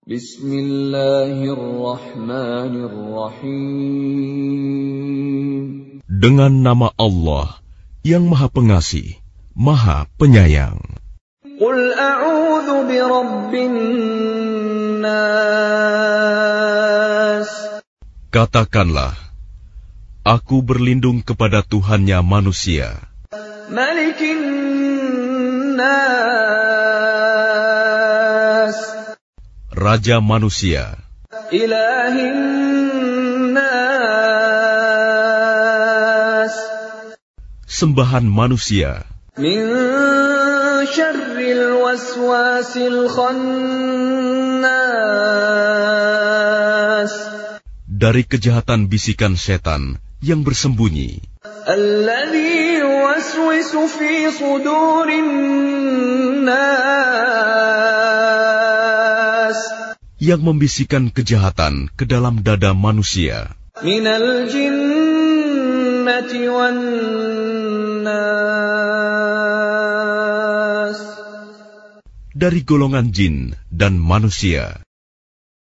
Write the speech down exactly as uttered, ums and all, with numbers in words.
Bismillahirrahmanirrahim. Dengan nama Allah yang Maha Pengasih, Maha Penyayang. Qul a'udzu birabbin nas. Katakanlah, aku berlindung kepada Tuhannya manusia. Malikin nas. Raja manusia. Ilahin nas. Sembahan manusia. Min syarril waswasil khannas. Dari kejahatan bisikan setan yang bersembunyi. Alladzi yuwaswisu fi sudurin nas. Yang membisikkan kejahatan ke dalam dada manusia. Minal jinnati wan nas. Dari golongan jin dan manusia.